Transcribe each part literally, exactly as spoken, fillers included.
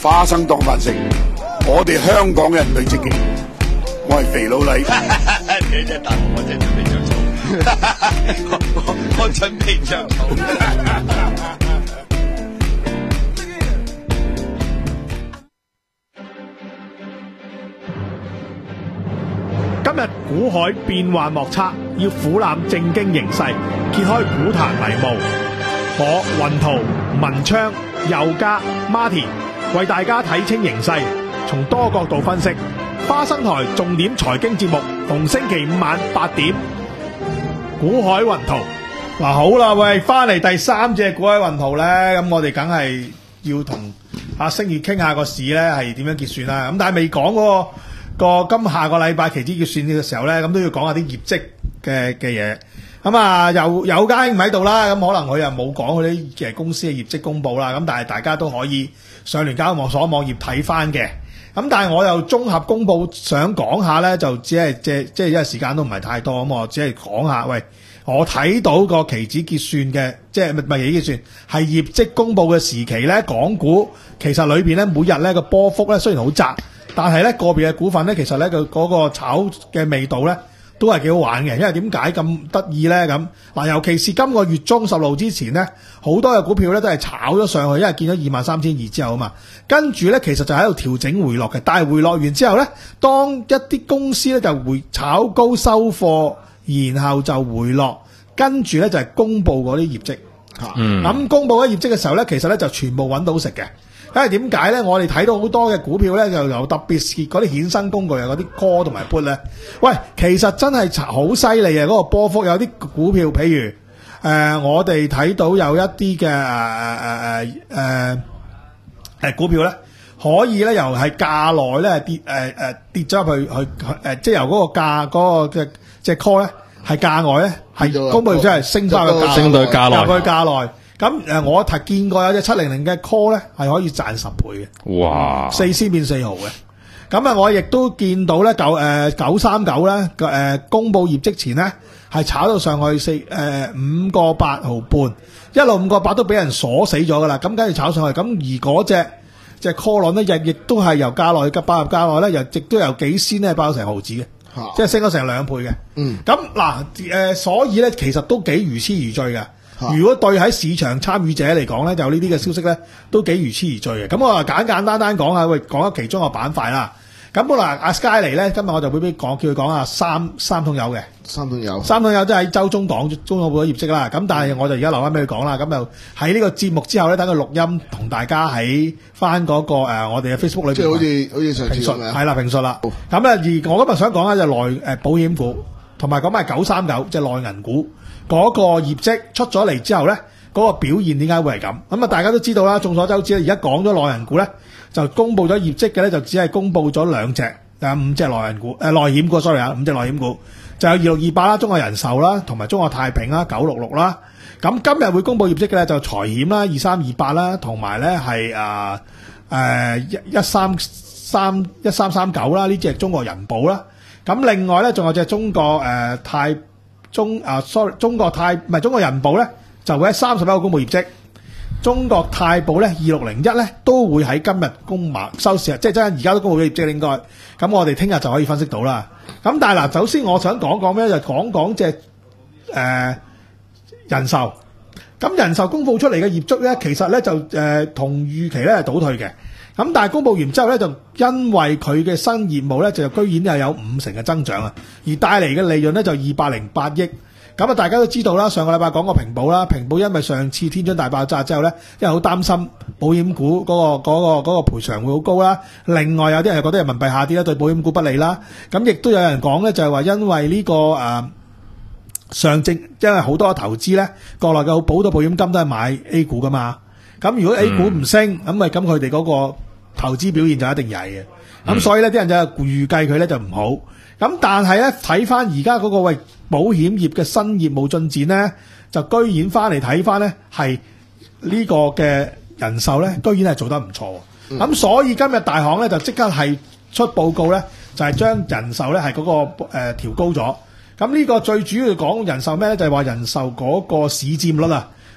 花生當飯食，我哋香港人最積極。我係肥佬黎， 你真係大鑊，我真係準備着草，我我準備着草。 今日股海變幻莫測，要俯瞰正經形勢，揭開股壇迷霧。我雲圖、文昌、佑嘉、Martin 為大家睇清形勢，從多角度分析。花生台重點財經節目，逢星期五晚八點，股海雲圖。嗱，好啦，喂，翻嚟第三隻股海雲圖咧，咁我哋梗係要同阿星月傾下個市咧係點樣結算啦。咁但係未講嗰個個今下個禮拜期指結算嘅時候咧，咁都要講下啲業績嘅嘅嘢。咁啊，有有家兄唔喺度啦，咁可能佢又冇講佢啲嘅公司嘅業績公佈啦。咁但係大家都可以上聯交網所網頁睇翻嘅。咁但係我又綜合公佈想講下咧，就只係即係即係因為時間都唔係太多，咁我只係講下。喂，我睇到個期指結算嘅，即係唔係期指結算，係業績公佈嘅時期咧，港股其實裏邊咧每日咧個波幅咧雖然好窄，但係咧個別嘅股份咧其實咧佢嗰個炒嘅味道咧都係幾好玩嘅。因為點解咁得意咧？咁嗱，尤其是今個月中十號之前咧，好多嘅股票咧都係炒咗上去，因為見咗二萬三千二之後啊嘛。跟住咧，其實就喺度調整回落嘅，但係回落完之後咧，當一啲公司咧就回炒高收貨，然後就回落，跟住咧就係公佈嗰啲業績嚇。 嗯。 咁公佈嗰業績嘅時候咧，其實咧就全部揾到食嘅。因為點解咧？我哋睇到好多嘅股票咧，就由特別是嗰啲衍生工具啊，嗰啲 call 同埋 put 咧，喂，其實真係好犀利啊！嗰個波幅有啲股票，譬如誒、呃，我哋睇到有一啲嘅誒誒誒誒誒股票咧，可以咧由係價內咧跌誒誒、呃、跌咗入去去誒、呃，即係由嗰個價嗰、嗰個嘅即係 call 咧，係價外咧係公佈完之後升翻個價， 升到去價內， 入去價內。咁誒，我睇見過有隻七零零嘅 call 咧，係可以賺十倍嘅。 哇！ 四仙變四毫嘅。咁啊，我亦都見到咧九誒九三九咧誒公佈業績前咧係炒到上去四誒五個八毫半，一路五個八都俾人鎖死咗噶啦。咁跟住炒上去，咁而嗰隻隻 call 輪咧亦亦都係由價內嘅爆入價內咧，又亦都由幾仙咧爆成毫子嘅，即係升咗成兩倍嘅。嗯。咁嗱誒，所以咧其實都幾如痴如醉嘅。如果對喺市場參與者嚟講咧，就呢啲嘅消息咧都幾如痴如醉嘅。咁我啊簡簡單單講下，喂，講下其中個板塊啦。咁好啦，阿 Sky 嚟咧，今日我就會俾講，叫佢講下三三桶油嘅。 三桶油， 三桶油即係喺週中講中咗報咗業績啦。咁但係我就而家留翻俾佢講啦。咁就喺呢個節目之後咧，等佢錄音同大家喺翻嗰個誒、呃、我哋嘅 Facebook 裏邊， 即係好似好似上次咁樣， 係啦，評述啦。咁咧而我今日想講咧就內誒保險股，同埋講埋九三九即係內銀股。嗰個業績出咗嚟之後咧，嗰、那個表現點解會係咁？咁啊，大家都知道啦，眾所周知咧，而家講咗內銀股咧，就公佈咗業績嘅咧，就只係公佈咗兩隻，誒五隻內銀股，誒、呃、內險股 sorry 啊，五隻內險股，就有二六二八啦，中國人壽啦，同埋中國太平啦，九六六啦。咁今日會公佈業績嘅咧，就財險啦，二三二八啦，同埋咧係誒誒一一三三一三三九啦，呢隻中國人保啦。咁另外咧，仲有隻中國誒、呃、太。中啊，sorry，中國太唔係中國人保咧，就會喺三十一號公佈業績。中國太保咧，二六零一咧都會喺今日公碼收市，即係真係而家都公佈咗業績應該。咁我哋聽日就可以分析到啦。咁但係嗱，首先我想講講咩，就講講隻誒人壽。咁人壽公佈出嚟嘅業績咧，其實咧就誒同預期咧係倒退嘅。咁但係公佈完之後咧，就因為佢嘅新業務咧，就居然係有五成嘅增長啊，而帶嚟嘅利潤咧就二百零八億。咁啊，大家都知道啦，上個禮拜講過平保啦，平保因為上次天津大爆炸之後咧，因為好擔心保險股嗰、嗰個嗰、嗰個嗰、嗰個賠償會好高啦。另外有啲人又覺得人民幣下跌咧對保險股不利啦。咁亦都有人講咧，就係話因為呢、呢個誒、呃、上證，因為好多投資咧，國內嘅好多保險金都係買 A 股噶嘛。咁如果 A 股唔升，咁咪咁佢哋嗰個投資表現就一定曳嘅，咁、嗯、所以咧啲人就預計佢咧就唔好，咁但係咧睇翻而家嗰個喂保險業嘅新業務進展咧，就居然翻嚟睇翻咧係呢個嘅人壽咧，居然係做得唔錯，咁、嗯、所以今日大行咧就即刻係出報告咧，就係、是、將人壽咧係嗰個誒調、呃、高咗，咁呢個最主要講人壽咩咧，就係、是、話人壽嗰個市佔率啊。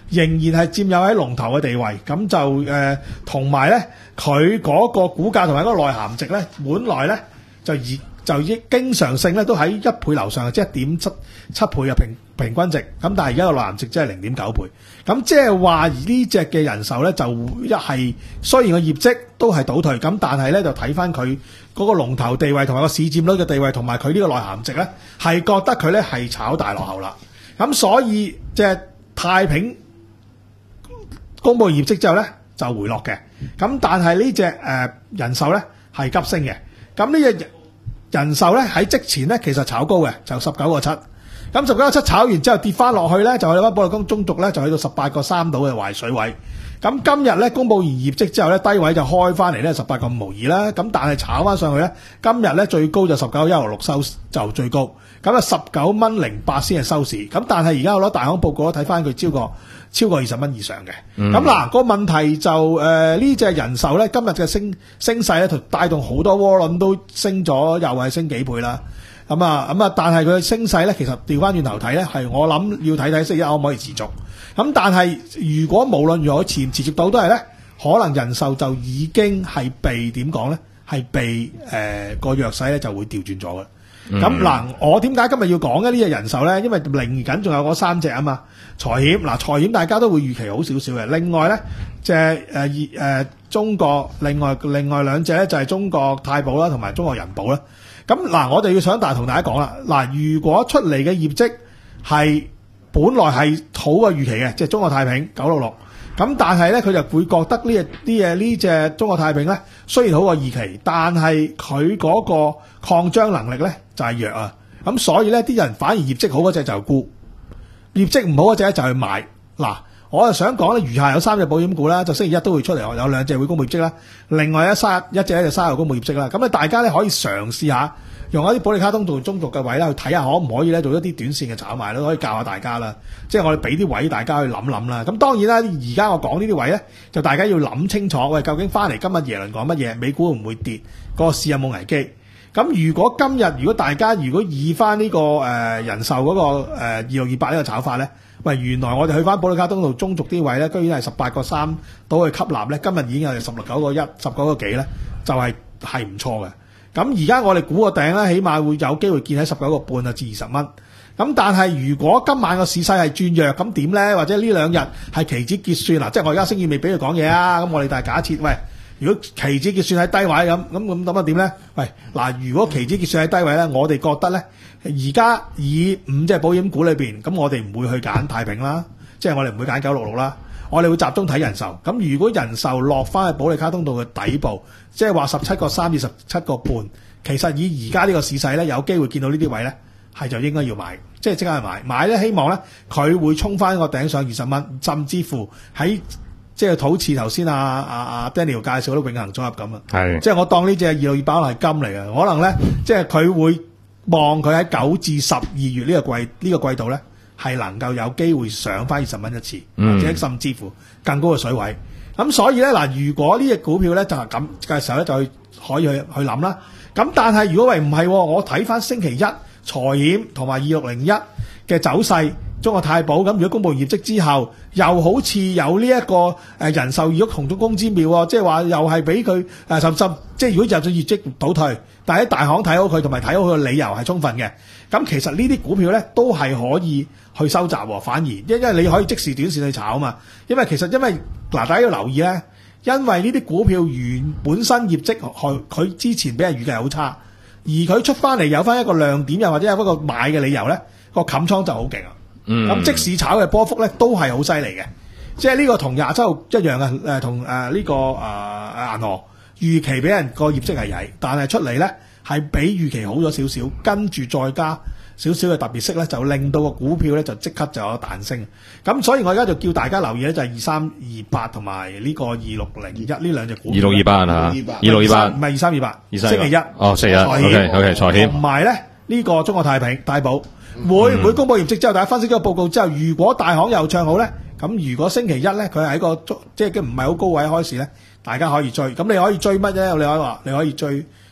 仍然係佔有喺龍頭嘅地位。咁就誒同埋咧，佢嗰個股價同埋嗰個內涵值咧，本來咧就而就亦經常性咧都喺一倍樓上，即係一點七七倍嘅平平均值。咁但係而家個內涵值即係零點九倍。咁即係話呢隻嘅人壽咧，就一係雖然個業績都係倒退，咁但係咧就睇翻佢嗰個龍頭地位同埋個市佔率嘅地位，同埋佢呢個內涵值咧，係覺得佢咧係炒大落後啦。咁所以即係太平公佈業績之後咧就回落嘅。咁但係呢隻誒人壽咧係急升嘅。咁呢隻人壽咧喺即前咧其實炒高嘅，就十九個七。咁十九個七炒完之後跌翻落去咧，就去翻保利中續咧就去到十八個三度嘅壞水位。咁今日咧公佈完業績之後咧，低位就開翻嚟咧十八個五毫二啦。咁但係炒翻上去咧，今日咧最高就十九個一毫六收就最高。咁啊十九蚊零八先係收市。咁但係而家我攞大行報告睇翻佢超過超過二十蚊以上嘅。咁嗱、嗯、個問題就誒呢隻人壽咧今日嘅升升勢咧，就帶動好多窩輪都升咗，又係升幾倍啦。咁啊咁啊，但係佢嘅升勢咧，其實調翻轉頭睇咧，係我諗要睇睇星期一可唔可以持續。咁但係如果無論如何持唔持續到都係咧，可能人壽就已經係被點講咧，係被誒、呃、個弱勢咧就會調轉咗嘅。咁嗱、嗯，我點解今日要講嘅呢隻人壽咧？因為嚟緊仲有嗰三隻啊嘛，財險嗱，財險大家都會預期好少少嘅。另外咧，隻誒誒中國另外另外兩隻咧就係中國太保啦，同埋中國人保啦。咁嗱，我哋要想大同大家講啦，嗱，如果出嚟嘅業績係本來係好過預期嘅，即係中國太平九六六，咁但係咧佢就會覺得呢隻啲嘢呢隻中國太平咧雖然好過預期，但係佢嗰個擴張能力咧就係弱啊，咁所以咧啲人反而業績好嗰隻就沽，業績唔好嗰隻就去買。嗱，我就想講咧，餘下有三隻保險股啦，就星期一都會出嚟，有兩隻會公布業績啦，另外一三一隻咧就三號公布業績啦。咁啊，大家咧可以嘗試下用一啲保利卡通道中途嘅位啦，去睇下可唔可以咧做一啲短線嘅炒賣啦，可以教下大家啦。即係我哋俾啲位大家去諗諗啦。咁當然啦，而家我講呢啲位咧，就大家要諗清楚，喂，究竟翻嚟今日耶倫講乜嘢？美股會唔會跌？個市有冇危機？咁如果今日如果大家如果以翻呢、這個誒、呃、人壽嗰、那個誒二六二八呢個炒法咧，喂，原來我哋去翻保利卡通道中續啲位咧，居然係十八個三到去吸納咧，今日已經係十六九個一、十九個幾咧，就係係唔錯嘅。咁而家我哋估個頂咧，起碼會有機會見喺十九個半啊至二十蚊。咁但係如果今晚個市勢係轉弱，咁點咧？或者呢兩日係期指結算嗱，即係我而家星期未俾佢講嘢啊。咁我哋但係假設，喂，如果期指結算喺低位咁，咁咁咁啊點咧？喂，嗱，如果期指結算喺低位咧，我哋覺得咧，而家以五隻保險股裏邊，咁我哋唔會去揀太平啦，即係我哋唔會揀九六六啦。我哋會集中睇人壽，咁如果人壽落翻去保利卡通道嘅底部，即係話十七個三至十七個半，其實以而家呢個市勢咧，有機會見到呢啲位咧，係就應該要買，即係即刻去買。買咧希望咧佢會衝翻個頂上二十蚊，甚至乎喺即係好似頭先阿阿阿 Daniel 介紹嗰啲永恆組合咁啊，係即係我當呢隻二六二八係金嚟嘅，可能咧即係佢會望佢喺九至十二月呢個季呢、呢個季度咧。係能夠有機會上翻二十蚊一次，或者甚至乎更高嘅水位。咁、嗯、所以咧嗱，如果呢隻股票咧就係咁嘅時候咧，就去可以去去諗啦。咁但係如果喂唔係，我睇翻星期一財險同埋二六零一嘅走勢，中國太保咁，如果公佈業績之後，又好似有呢一個誒人壽如果同中公之妙喎，即係話又係俾佢誒甚至即係如果就算業績倒退，但係喺大行睇好佢同埋睇好佢嘅理由係充分嘅。咁其實呢啲股票咧都係可以去收集喎，反而因因為你可以即時短線去炒啊嘛。因為其實因為嗱，大家要留意咧，因為呢啲股票原本身業績佢佢之前俾人預計係好差，而佢出翻嚟有翻一個亮點，又或者有一個買嘅理由咧，個冚倉就好勁啊。咁、嗯、即使炒嘅波幅咧都係好犀利嘅，即係呢個同廿七號一樣啊。誒同誒呢個誒誒銀河預期俾人個業績係曳，但係出嚟咧係比預期好咗少少，跟住再加少少嘅特別息咧，就令到個股票咧就即刻就有彈升。咁所以我而家就叫大家留意咧，就係二三二八同埋呢個二六零一呢兩隻股票。二六二八啊，二六二八唔係二三二八，星期一哦，星期一 OK OK 財險同埋咧呢個中國太平太保。會唔會公佈業績之後，大家分析咗個報告之後，如果大行又唱好咧，咁如果星期一咧佢係喺個即係唔係好高位開始咧，大家可以追。咁你可以追乜啫？你可以話你可以追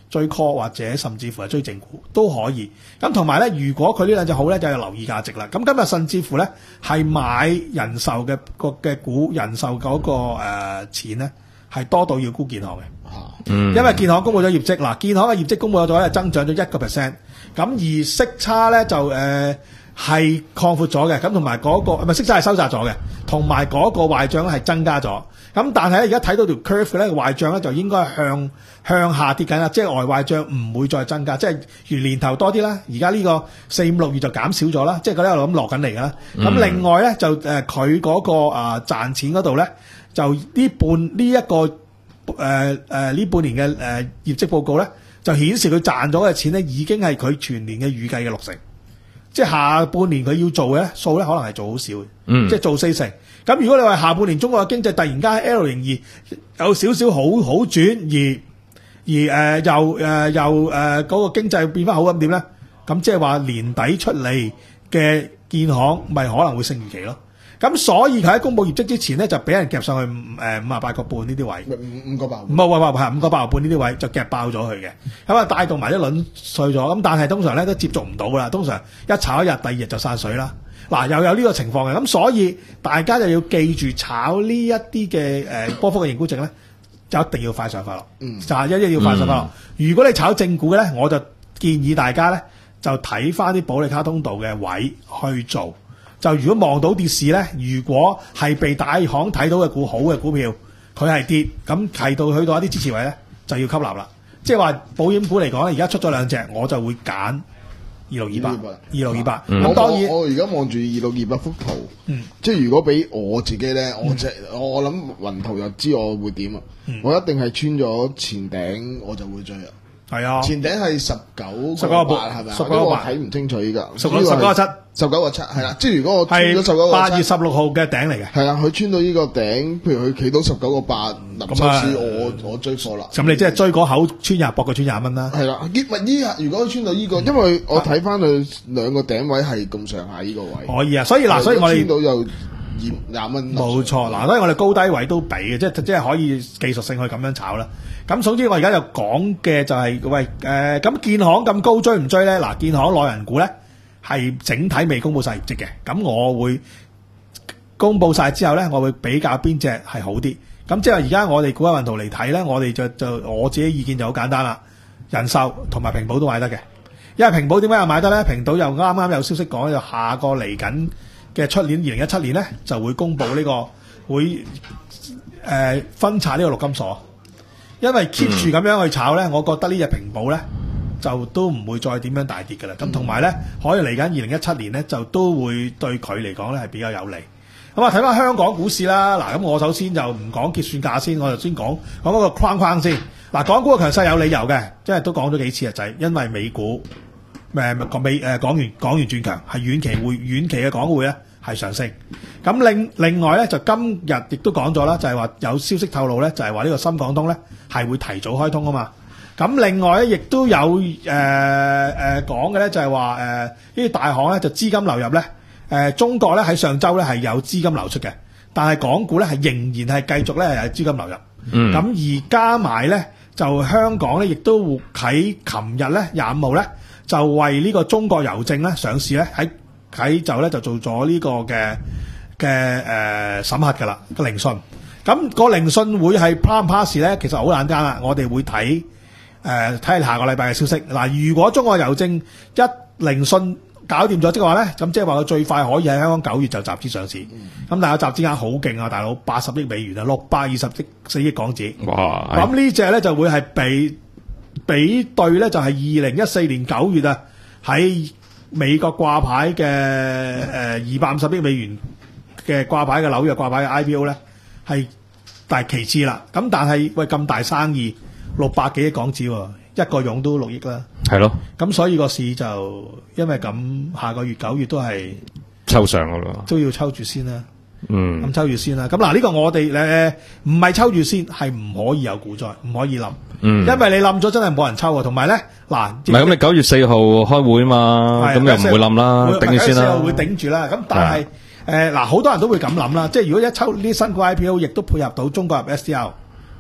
追 call 或者甚至乎係追正股都可以。咁同埋咧，如果佢呢兩隻好咧，就有留意價值啦。咁今日甚至乎咧係買人壽嘅個嘅股，人壽嗰、那個誒、呃、錢咧係多到要沽建行嘅。嗯，因為建行公布咗業績，嗱，建行嘅業績公布咗咧，增長咗一個 percent， 咁而息差咧就誒係擴闊咗嘅，咁同埋嗰個唔係息差係收窄咗嘅，同埋嗰個壞賬咧係增加咗，咁但係咧而家睇到條 curve 咧壞賬咧就應該向向下跌緊啦，即係外壞賬唔會再增加，即係如年頭多啲啦，而家呢個四五六月就減少咗啦，即係嗰啲我諗落緊嚟㗎啦，咁、嗯、另外咧就誒佢嗰個啊賺錢嗰度咧就呢半呢一個。誒誒呢半年嘅誒、呃、業績報告咧，就顯示佢賺咗嘅錢咧，已經係佢全年嘅預計嘅六成，即係下半年佢要做嘅數咧，可能係做好少嘅，嗯，即係做四成。咁如果你話下半年中國嘅經濟突然間 L 零二有少少好好轉，而而誒、呃、又誒、呃、又誒嗰、呃那個經濟變翻好咁點咧？咁即係話年底出嚟嘅建行咪可能會勝預期咯。咁所以佢喺公佈業績之前咧，就俾人夾上去誒五啊八個半呢啲位， 五五個八， 唔係唔係係五個八毫半呢啲位就夾爆咗佢嘅，咁啊帶動埋一輪碎咗。咁但係通常咧都接觸唔到啦，通常一炒一日，第二日就散水啦。嗱又有呢個情況嘅，咁所以大家就要記住炒呢一啲嘅誒波幅嘅認沽值咧，就一定要快上快落，嗯，就係一定要快上快落。嗯、如果你炒正股嘅咧，我就建議大家咧就睇翻啲保利卡通道嘅位去做。就如果望到跌市咧，如果係被大行睇到嘅股好嘅股票，佢係跌，咁提到去到一啲支持位咧，就要吸納啦。即係話保險股嚟講咧，而家出咗兩隻，我就會揀二六二八，二六二八。咁當然， 我而家望住二六二八幅圖，嗯、即係如果俾我自己咧，我即係、嗯、我諗雲圖又知我會點啊、嗯，我一定係穿咗前頂，我就會追啊。係啊，前頂係十九十九個八係咪啊？十九個八睇唔清楚依家，十九十九個七，十九個七係啦。即係如果我穿咗十九個七，八月十六號嘅頂嚟嘅。係啦，佢穿到呢個頂，譬如佢企到十九個八，臨收市我我追貨啦。咁你即係追嗰口穿廿，搏佢穿廿蚊啦。係啦，依咪依下如果穿到呢個，因為我睇翻佢兩個頂位係咁上下呢個位。可以啊，所以嗱，所以我哋穿到又廿蚊。冇錯，嗱，所以我哋高低位都比嘅，即係即係可以技術性去咁樣炒啦。咁總之我而家就講嘅就係、是、喂誒咁、呃、建行咁高追唔追咧？嗱，建行內銀股咧係整體未公佈晒業績嘅，咁我會公佈晒之後咧，我會比較邊隻係好啲。咁即係而家我哋股價雲圖嚟睇咧，我哋就就我自己意見就好簡單啦，人壽同埋平保都買得嘅，因為平保點解又買得咧？平保又啱啱有消息講，就下個嚟緊嘅出年二零一七年咧就會公佈呢、這個會誒、呃、分拆呢個陸金所。因為 keep 住咁樣去炒咧，我覺得呢隻平保咧就都唔會再點樣大跌㗎啦。咁同埋咧，可以嚟緊二零一七年咧就都會對佢嚟講咧係比較有利。咁啊，睇翻香港股市啦。嗱，咁我首先就唔講結算價先，我就先講講嗰個框框先。嗱，港股嘅強勢有理由嘅，即係都講咗幾次啊，就係因為美股誒個美誒港元港元轉強，係遠期匯遠期嘅港匯咧係上升。咁另另外咧就今日亦都講咗啦，就係話有消息透露咧，就係話呢個深港通咧係會提早開通啊嘛。咁另外咧亦都有誒誒講嘅咧，就係話誒呢啲大行咧就資金流入咧，誒中國咧喺上週咧係有資金流出嘅，但係港股咧係仍然係繼續咧係有資金流入。嗯。咁而加埋咧就香港咧亦都喺琴日咧廿五號咧就為呢個中國郵政咧上市咧喺喺就咧就做咗呢個嘅嘅誒審核㗎啦個聆訊。咁個聆訊會係 pass 唔 pass 咧？其實好簡單啦，我哋會睇誒睇下個禮拜嘅消息。嗱，如果中國郵政一聆訊搞掂咗即係話咧，咁即係話佢最快可以喺香港九月就集資上市。咁、嗯、但係集資額好勁啊，大佬八十億美元啊，六百二十億四億港紙。哇！咁呢隻咧就會係比比對咧，就係二零一四年九月啊，喺美國掛牌嘅誒二百五十億美元嘅掛牌嘅紐約掛牌嘅 I P O 咧，係但係其次啦。咁但係喂咁大生意，六百幾億港紙喎，一個佣都六億啦。係咯。咁所以個市就因為咁，下個月九月都係抽上噶咯，都要抽住先啦。嗯。咁抽住先啦。咁嗱呢個我哋誒唔係抽住先，係唔可以有股災，唔可以冧。嗯。因為你冧咗真係冇人抽啊。同埋咧嗱，唔係咁你九月四號開會啊嘛，咁又唔會冧啦，頂住先啦。九月四號會頂住啦。咁但係。誒嗱，好多人都會咁諗啦，即係如果一抽呢新股 I P O， 亦都配合到中國入 S T R，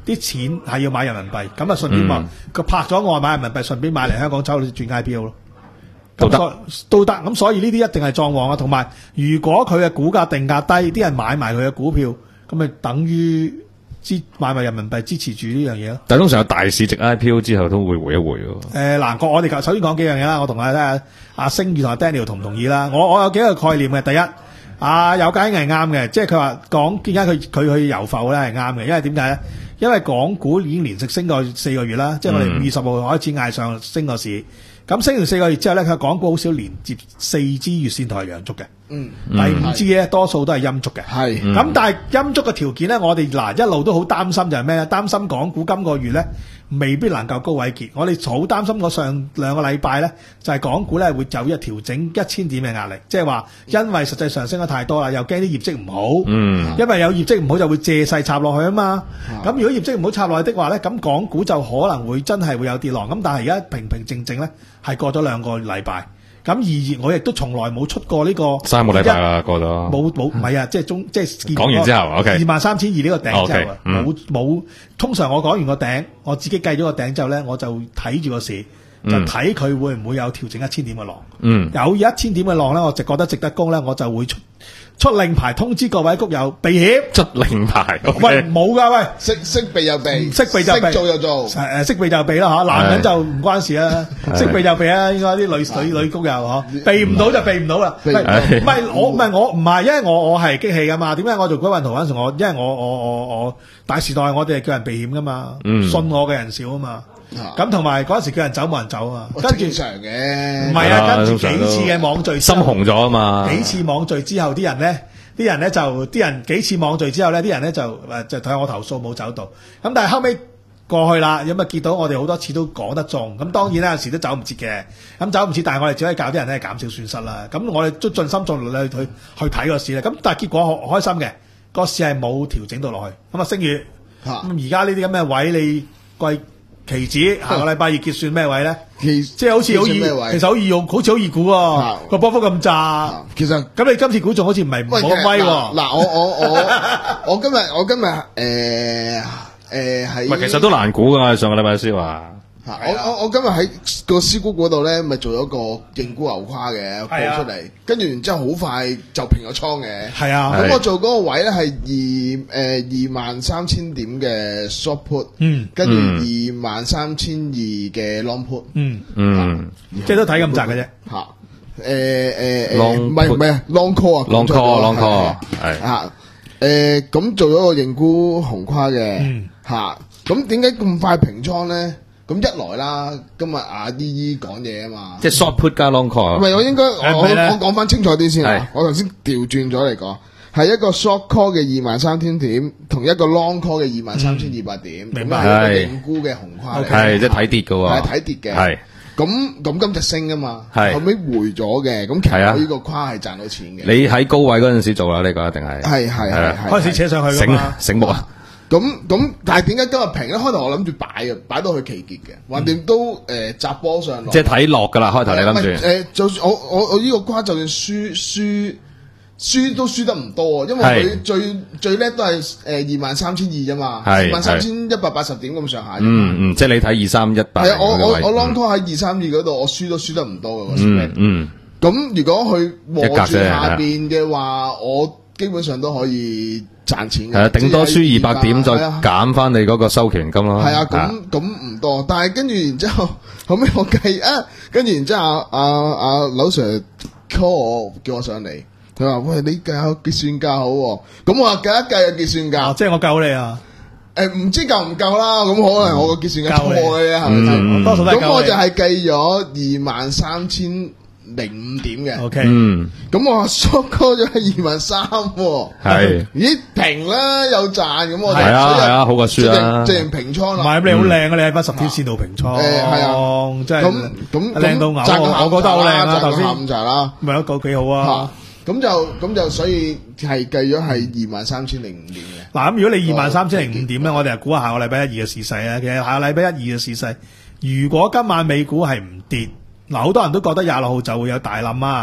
啲錢係要買人民幣，咁啊順便話佢拍咗外買人民幣，順便買嚟香港抽轉 I P O 咯。都得，都得。咁所以呢啲一定係壯旺啊。同埋，如果佢嘅股價定價低，啲人買埋佢嘅股票，咁咪等於支買埋人民幣支持住呢樣嘢咯。 但係通常有大市值 I P O 之後都會回一回喎。誒嗱，我我哋首先講幾樣嘢啦。我同阿阿阿星宇同阿 Daniel 同唔同意啦？我我有幾個概念嘅。第一，啊有間係啱嘅，即係佢話講點解佢佢去遊埠咧係啱嘅，因為點解咧？因為港股已經連續升過四個月啦，即係我哋五月十號開始嗌上升個市。咁升完四個月之後咧，佢港股好少連接四支月線同係陽燭嘅。嗯，第五支咧多數都係陰燭嘅。係。咁、嗯、但係陰燭嘅條件咧，我哋嗱一路都好擔心就係咩咧？擔心港股今個月咧未必能夠高位結。我哋好擔心我上兩個禮拜咧，就係、是、港股咧會走一調整一千點嘅壓力，即係話因為實際上升得太多啦，又驚啲業績唔好。嗯。因為有業績唔好就會借勢插落去啊嘛。咁、嗯、如果業績唔好插落去的話咧，咁港股就可能會真係會有跌浪。咁但係而家平平靜靜咧。係過咗兩個禮拜，咁而我亦都從來冇出過呢、這個三個禮拜啦，過咗冇冇唔係啊，即係中即係講完之後 ，OK 二萬三千二呢個頂之後啊，冇、 okay, 冇、嗯。通常我講完個頂，我自己計咗個頂之後咧，我就睇住個市，就睇佢會唔會有調整一千點嘅浪。嗯，有一千點嘅浪咧，我就覺得值得攻咧，我就會出。出令牌通知各位谷友避險， 出令牌。 Okay、喂，冇噶喂， 識識避就避， 識避就避， 識做就做。 誒，識避就避啦吓，男人就唔關事啦，識避就避啊。應該啲女女女谷友嗬，避唔到就避唔到啦。唔係唔係我唔係我唔係，因為我我係激氣噶嘛。點解我做嗰運圖嗰陣時，我因為我我我我大時代我哋係叫人避險噶嘛，嗯、信我嘅人少啊嘛。咁同埋嗰陣時叫人走冇人走啊，跟住正常嘅，唔係啊，跟住幾次嘅網聚， 心紅咗啊嘛， 幾次網聚之後，啲人咧，啲人咧就，啲人幾次網聚之後咧，啲人咧就誒就向我投訴冇走到，咁但係後尾過去啦，咁啊見到我哋好多次都講得中，咁當然啦，有時都走唔切嘅，咁走唔切，但係我哋只可以教啲人咧減少損失啦，咁我哋都盡心盡力去去去睇個市咧，咁但係結果好開心嘅，個市係冇調整到落去，咁啊升月，咁而家呢啲咁嘅位你貴。期指下個禮拜二結算咩位咧？即係好似好易，其實好易用，好似好易估喎。個波幅咁炸，其實咁你今次估中好似唔係冇咁威喎。 嗱，我我我我今日我今日誒誒係， 唔係其實都難估噶。上個禮拜先話。 我我我今日喺個師股嗰度咧，咪做咗個認沽牛跨嘅報出嚟，跟住然之後好快就平咗倉嘅。係啊，咁我做嗰個位咧係二誒二萬三千點嘅 short put，嗯，跟住二萬三千二嘅 long put，嗯嗯，即係都睇咁窄嘅啫。吓，誒誒誒，唔係唔係 long call 啊 ，long call long call 係吓，誒咁做咗個認沽紅跨嘅，吓，咁點解咁快平倉咧？咁一來啦，今日阿姨姨講嘢啊嘛， 即係 short put 加 long call。 唔係，我應該我我講翻清楚啲先啊。我頭先調轉咗嚟講，係一個 short call 嘅二萬三千點，同一個 long call 嘅二萬三千二百點，明白？係一個認沽嘅紅跨嚟， 係即係睇跌嘅喎， 係睇跌嘅。係咁咁今日升啊嘛，後尾回咗嘅，咁其實呢個跨係賺到錢嘅。 你喺高位嗰陣時做啦，呢個一定係係係係開始扯上去醒醒目啊！ 咁咁，但係點解今日平咧？開頭我諗住擺嘅，擺到去期結嘅，橫掂都誒砸波上落。 即係睇落噶啦，開頭你諗住。 誒，就算我我我呢個瓜，就算輸輸輸都輸得唔多啊，因為佢最最叻都係誒二萬三千二啫嘛，二萬三千一百八十點咁上下。 嗯嗯，即係你睇二三一八。 係啊，我我我 long call 喺二三二嗰度，我輸都輸得唔多嘅。嗯嗯。咁如果佢和住下邊嘅話，我基本上都可以賺錢嘅，係啊，頂多輸二百點再減翻你嗰個收權金咯。係啊，咁咁唔多，但係跟住然之後後尾我計啊，跟住然之後阿阿阿劉 Sir call 我，叫我上嚟，佢話喂，你計下結算價好，咁我話計一計個結算價， 即係我救你啊！ 誒，唔知夠唔夠啦，咁可能我個結算價錯嘅啫，係咪先？多數都係咁我就係計咗二萬三千零五點嘅，OK，嗯，咁我 short call 咗係二萬三，係，咦平啦又賺，咁我係啊係啊，好過輸啦， 即係平倉啦， 唔係咁你好靚啊，你喺翻十天線度平倉，誒係啊，真係咁咁靚到嘔，我覺得好靚啊，頭先下午茶啦，咪一個幾好啊， 咁就咁就所以係計咗係二萬三千零五點嘅。 嗱咁如果你二萬三千零五點咧，我哋係估下下個禮拜一二嘅市勢啊，其實下個禮拜一二嘅市勢，如果今晚美股係唔跌。嗱，好多人都覺得廿六號就會有大冧啊！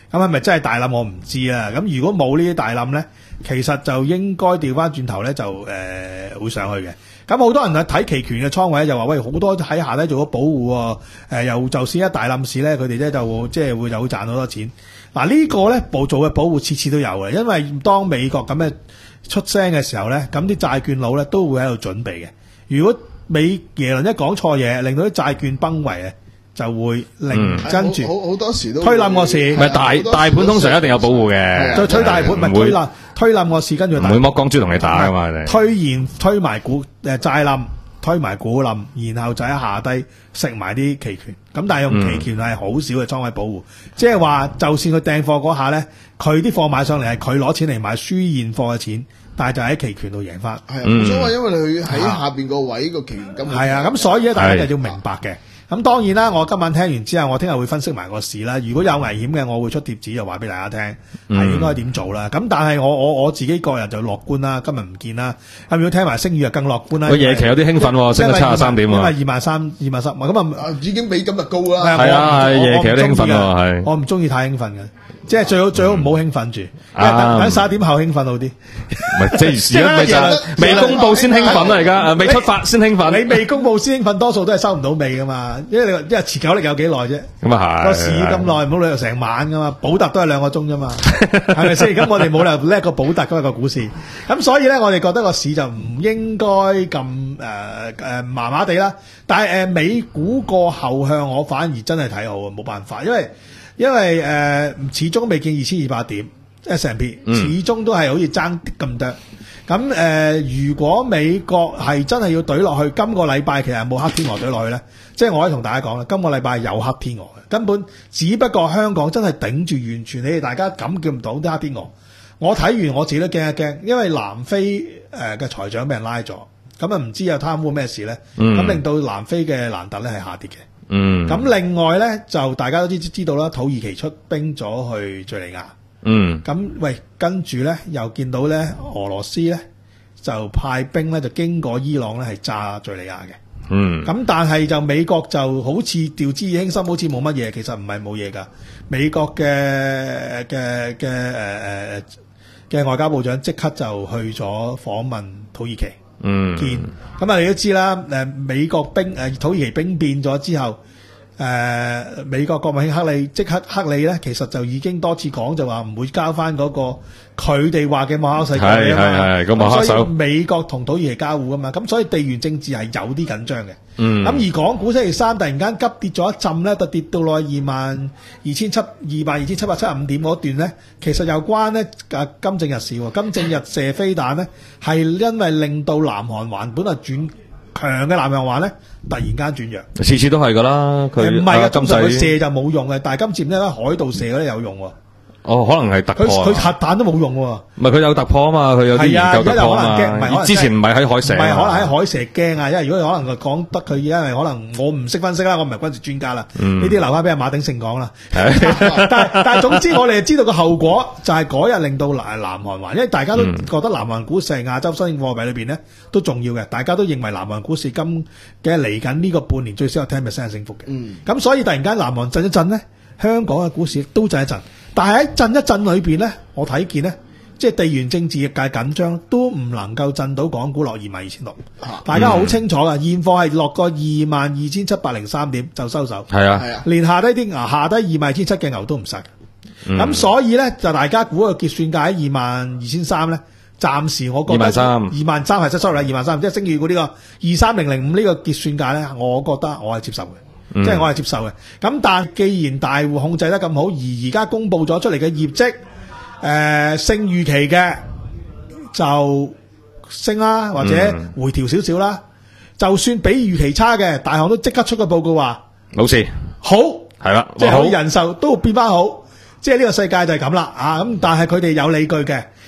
咁係咪真係大冧我唔知啦。咁如果冇呢啲大冧咧，其實就應該調翻轉頭咧就誒、呃、會上去嘅。咁好多人啊睇期權嘅倉位就話喂，好多喺下低做咗保護喎，誒又就算一大冧市咧，佢哋咧就即係會有賺好多錢。嗱、這個、呢個咧部做嘅保護次次都有嘅，因為當美國咁嘅出聲嘅時候咧，咁啲債券佬咧都會喺度準備嘅。如果美耶倫一講錯嘢，令到啲債券崩圍咧，就會令跟住好好多時都推冧個市。 唔係大大盤通常一定有保護嘅， 再推大盤唔係推冧推冧個市，跟住唔會剝光豬同你打噶嘛。你推完推埋股誒債冧，推埋股冧，然後就喺下低食埋啲期權。咁但係用期權係好少嘅倉位保護，即係話就算佢訂貨嗰下咧，佢啲貨買上嚟係佢攞錢嚟買輸現貨嘅錢，但係就喺期權度贏翻。 係啊，冇所謂，因為佢喺下邊個位個期權根本係啊，咁所以咧大家就要明白嘅。咁當然啦，我今晚聽完之後，我聽日會分析埋個市啦。如果有危險嘅，我會出貼紙就話俾大家聽，係、嗯、應該點做啦。咁但係我我我自己個人就樂觀啦，今日唔見啦。咁如果聽埋聲譽就更樂觀啦。 個夜期有啲興奮喎，升到七十三點喎。 因為二萬三、二萬三，咁啊已經比今日高啦。 係啊，係夜期有啲興奮喎，係。 我唔中意太興奮嘅。即係最好最好唔好興奮住，因為等等十一點後興奮好啲。 唔係即係而家咪就未公佈先興奮啦，而家未出發先興奮。 你未公佈先興奮，多數都係收唔到尾噶嘛。因為你因為持久力有幾耐啫？ 咁啊係個市咁耐，唔好理由成晚噶嘛。保特都係兩個鐘啫嘛，係咪先？咁我哋冇理由叻過保特嗰個股市。咁所以咧，我哋覺得個市就唔應該咁誒誒麻麻地啦。但係誒、呃、美股個後向，我反而真係睇好啊，冇辦法，因為。因為誒、呃、始終未見二千二百點 S and P、嗯、始終都係好似爭啲咁多。咁誒、呃，如果美國係真係要懟落去，今個禮拜其實冇黑天鵝懟落去咧，即係我可以同大家講啦，今個禮拜有黑天鵝嘅，根本只不過香港真係頂住，完全你哋大家感覺唔到啲黑天鵝。我睇完我自己都驚一驚，因為南非誒嘅財長俾人拉咗，咁啊唔知有貪污咩事咧，咁、嗯、令到南非嘅蘭特咧係下跌嘅。 嗯，咁另外咧就大家都知知道啦，土耳其出兵咗去敘利亞。 嗯，咁喂，跟住咧又見到咧俄羅斯咧就派兵咧就經過伊朗咧係炸敘利亞嘅。 嗯， 咁但係就美國就好似掉之以輕心，好似冇乜嘢，其實唔係冇嘢噶。美國嘅嘅嘅誒誒嘅外交部長即刻就去咗訪問土耳其。 嗯， 見咁啊！你都知啦，誒美國兵誒土耳其兵變咗之後，誒、呃、美國國務卿克里即刻克里咧，其實就已經多次講就話唔會交翻嗰個佢哋話嘅馬克世界啊嘛。係係係個馬克手。所以美國同土耳其交互噶嘛，咁所以地緣政治係有啲緊張嘅。嗯。咁而港股星期三突然間急跌咗一陣咧，就跌到落二萬二千七二萬二千七百七十五點嗰段咧，其實有關咧啊金正日事喎。金正日射飛彈咧，係因為令到南韓環本啊轉強嘅南韓環咧，突然間轉弱。 次次都係噶啦，佢唔係嘅，通常佢仔射就冇用嘅，但係今次咧喺海盜射嗰啲有用喎。 哦，可能係突破。 佢佢核彈都冇用喎。 唔係佢有突破啊嘛，佢有啲研究突破啊嘛。之前唔係喺海射。唔係可能喺海射驚啊，因為如果可能佢講得佢，因為可能我唔識分析啦，我唔係軍事專家啦。呢啲留翻俾阿馬鼎盛講啦。但係但係總之我哋知道個後果就係嗰日令到南南韓環，因為大家都覺得南韓股市係亞洲新興貨幣裏邊咧都重要嘅，大家都認為南韓股市今嘅嚟緊呢個半年最少有十 percent 升幅嘅。咁所以突然間南韓震一震咧，香港嘅股市都震一震。但係喺震一震裏邊咧，我睇見咧，即係地緣政治業界緊張，都唔能夠震到港股落二萬二千六。大家好清楚噶，現貨係落個二萬二千七百零三點就收手。係啊，係啊，連下低啲牛下低二萬二千七嘅牛都唔實。咁、嗯、所以咧就大家估個結算價喺二萬二千三咧，暫時我覺得二萬三，二萬三係七收啦，二萬三即係升住股呢個二三零零五呢個結算價咧，我覺得我係接受嘅。即係我係接受嘅，咁但係既然大戶控制得咁好，而而家公布咗出嚟嘅業績，誒、呃、勝預期嘅就升啦，或者回調少少啦。就算比預期差嘅，大行都即刻出個報告話冇事， 好係啦， 即係人壽都變翻好，即係呢個世界就係咁啦啊！咁但係佢哋有理據嘅，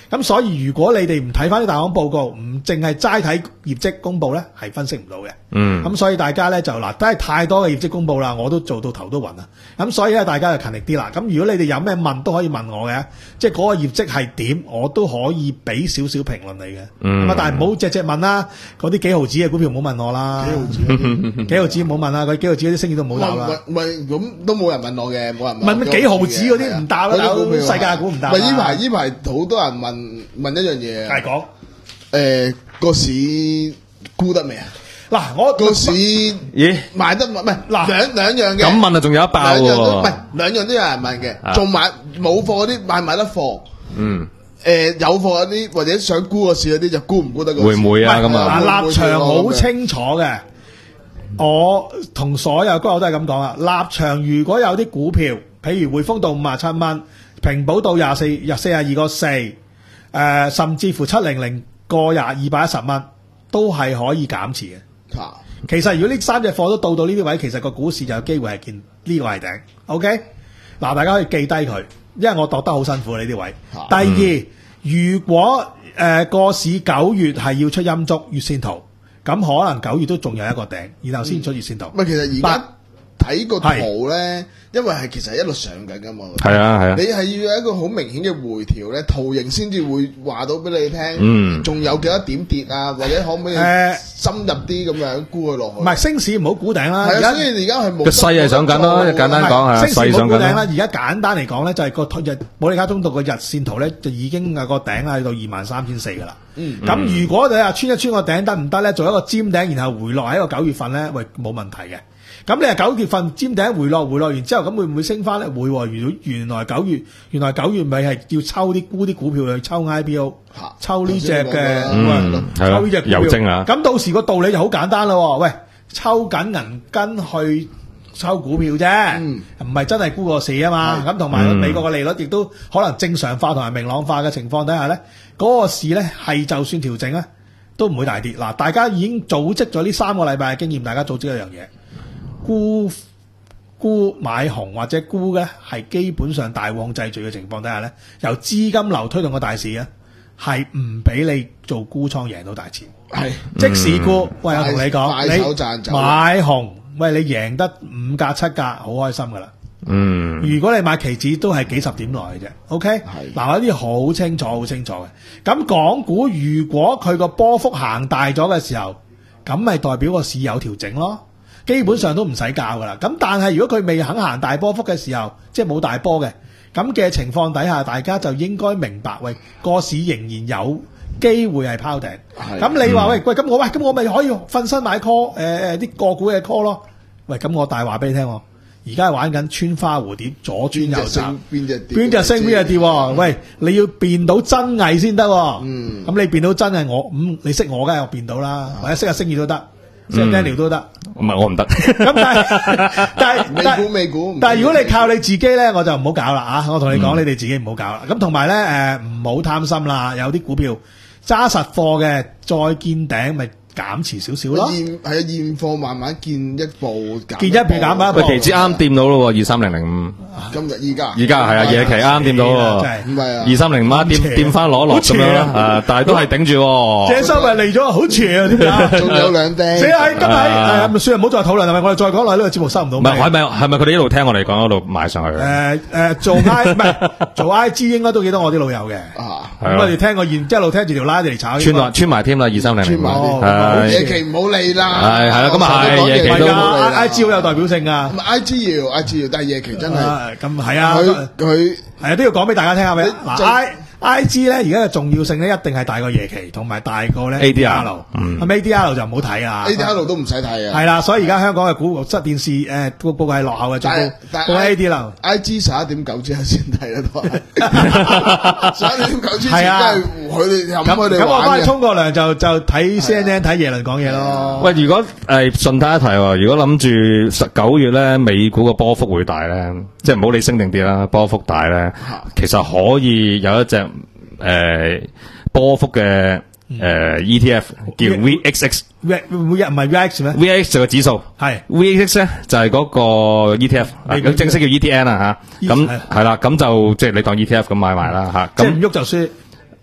咁所以如果你哋唔睇翻啲大行報告，唔淨係齋睇業績公佈咧，係分析唔到嘅。嗯。咁所以大家咧就嗱，真係太多嘅業績公佈啦，我都做到頭都暈啦。咁所以咧，大家就勤力啲啦。咁如果你哋有咩問都可以問我嘅，即係嗰個業績係點，我都可以俾少少評論你嘅。嗯。咁啊，但係唔好隻隻問啦，嗰啲幾毫子嘅股票唔好問我啦。幾毫子？幾毫子唔好問啦，佢幾毫子嗰啲生意都唔好答啦。 唔係咁都冇人問我嘅，冇人問。問幾毫子嗰啲唔答啦，世界股唔答。 唔係呢排呢排好多人問。問一樣嘢啊， 係講誒個市沽得未啊？ 嗱，我個市咦賣得唔係嗱兩兩樣嘅咁問啊，仲有一爆喎， 唔係兩樣都有人問嘅，仲買冇貨嗰啲買唔買得貨？嗯，誒有貨嗰啲或者想沽個市嗰啲就沽唔沽得個市？ 會唔會啊？咁啊， 嗱立場好清楚嘅，我同所有嗰個都係咁講啊。立場如果有啲股票，譬如匯豐到五十七蚊，平保到廿四廿四廿二個四。誒、呃，甚至乎七零零個廿二百一十蚊都係可以減持嘅。啊、其實如果呢三隻貨都到到呢啲位，其實個股市就有機會係見呢個係頂。OK，嗱，大家可以記低佢，因為我度得好辛苦呢啲位。啊、第二，嗯、如果誒個、呃、市九月係要出陰燭月線圖，咁可能九月都仲有一個頂，然後先出月線圖。唔係、 嗯，其實而家睇個圖咧。因為係其實係一路上緊噶嘛， 係啊係啊， 你係要有一個好明顯嘅回調咧，圖形先至會話到俾你聽，嗯，仲有幾多點跌啊，或者可唔可以深入啲咁樣沽佢落去？ 唔係升市唔好估頂啦， 係啊，所以而家係冇個勢係上緊咯，簡單講係升市唔好估頂啦。而家簡單嚟講咧，就係個日保利加通道個日線圖咧，就已經係個頂喺到二萬三千四噶啦。嗯，咁如果你話穿一穿個頂得唔得咧？做一個尖頂，然後回落喺個九月份咧，喂冇問題嘅。咁你係九月份尖頂回落回落完之後，咁會唔會升翻咧？會喎，原原來九月原來九月咪係要抽啲沽啲股票去抽 I P O，抽呢隻嘅，抽呢隻股票。郵政啊！咁到時個道理就好簡單咯。喂，抽緊銀根去抽股票啫，唔係真係沽個市啊嘛。咁同埋美國嘅利率亦都可能正常化同埋明朗化嘅情況底下咧，嗰個市咧係就算調整咧，都唔會大跌。嗱，大家已經組織咗呢三個禮拜嘅經驗，大家組織一樣嘢。沽沽買紅或者沽咧，係基本上大旺制罪嘅情況底下咧，由資金流推動個大市啊，係唔俾你做沽倉贏到大錢。係即使沽，嗯、喂，我同你講，你買紅，喂，你贏得五格七格，好開心噶啦。嗯，如果你買期指都係幾十點來嘅啫。OK，嗱，有啲好清楚，好清楚嘅。咁港股如果佢個波幅行大咗嘅時候，咁咪代表個市有調整咯。基本上都唔使教噶啦，咁但係如果佢未肯行大波幅嘅時候，即係冇大波嘅咁嘅情況底下，大家就應該明白，喂，個市仍然有機會係拋頂。咁你話喂喂，咁我喂咁我咪可以瞓身買 call 誒誒啲個股嘅 call 咯？喂，咁我大話俾你聽，而家係玩緊穿花蝴蝶，左穿右插，邊隻邊隻升邊隻跌？喂，你要變到真偽先得。嗯，咁你變到真係我咁，你識我梗係我變到啦，或者識下星宇都得。即係 Daniel 都得， 唔係我唔得。 咁但係但係美股美股， 但係如果你靠你自己咧，我就唔好搞啦啊！我同你講，你哋自己唔好搞啦。咁同埋咧誒，唔好貪心啦。有啲股票揸實貨嘅，再見頂咪減持少少咯。 現係啊，現貨慢慢見一步減， 見一步減一步。 喂，期指啱掂到咯，二三零零五。 今日依家， 依家係啊，夜期啱掂到喎， 唔係啊， 二三零五掂掂翻攞落咁樣啊，但係都係頂住。 這收咪嚟咗，好邪啊！點解？ 仲有兩釘。 死啦！今日誒，咪算啦，唔好再討論啦。我哋再講落去呢個節目收唔到。 唔係，係咪係咪佢哋一路聽我哋講，一路買上去？ 誒誒，做 I 唔係做 I G 應該都幾多我啲老友嘅。啊，咁我哋聽個現，即係一路聽住條拉嚟炒。 穿埋穿埋添啦，二三零零。 穿埋。夜期唔好理啦。 係係啦，咁啊係夜期都。 I G 好有代表性噶。 咁 I G 要 I G 要，但係夜期真係。 咁係啊。 佢係啊，都要講俾大家聽下咪嗱 I I G 咧，而家嘅重要性咧，一定係大過夜期，同埋大過咧 A D R。 嗯，咁 A D R 就唔好睇啊 ，A D R 都唔使睇啊。 係啦，所以而家香港嘅股質電視誒個報價係落後嘅，最高報 A D R。 I G 十一點九之後先睇啦，都係十一點九之前都係佢哋咁佢哋玩嘅。咁我翻去沖個涼就就睇 C N N 睇耶倫講嘢咯。 喂，如果誒順帶一提喎，如果諗住十九月咧美股個波幅會大咧，即係唔好理升定跌啦，波幅大咧，其實可以有一隻。誒、呃，波幅嘅誒、呃、E T F 叫 V X X，V 唔係 V X 咩 ？V X 就個指數係 V X X 咧就係嗰個 E T F，咁正式叫 E T N 啊吓，咁係啦，咁就即係你當 E T F 咁買埋啦吓， 即係唔喐就輸。 誒、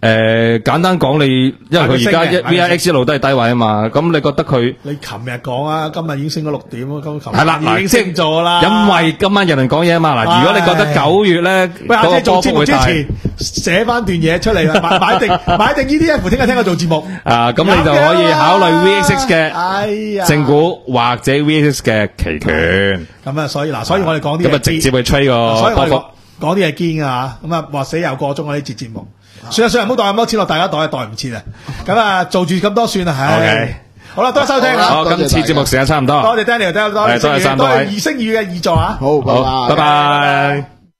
誒，簡單講你，因為佢而家 V I X 一路都係低位啊嘛，咁你覺得佢？ 你琴日講啊，今日已經升咗六點咯，今琴係啦， 已經升咗啦。 因為今晚有人講嘢啊嘛，嗱，如果你覺得九月咧， 喂，阿姐做節目之前寫翻段嘢出嚟啦，買買定買定 E T F，聽日聽我做節目。 啊，咁你就可以考慮 V X 嘅正股或者 V X 嘅期權。 咁啊，所以嗱，所以我哋講啲咁啊，直接去吹個波幅。 講啲係堅噶，咁啊，話死又個鐘我呢節節目，算啦算啦，唔好袋咁多錢落大家袋，袋唔切啊！咁啊，做住咁多算啦，唉，好啦，多謝收聽啊！ 好，今次節目時間差唔多， 多謝 Daniel，多謝多謝，多謝三位，二星二嘅二座啊！ 好， 好，拜拜。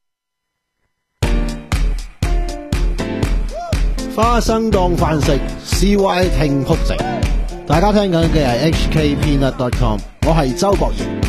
花生當飯食 ，C Y 聽曲直，大家聽緊嘅係 H K Peanut dot com， 我係周博賢。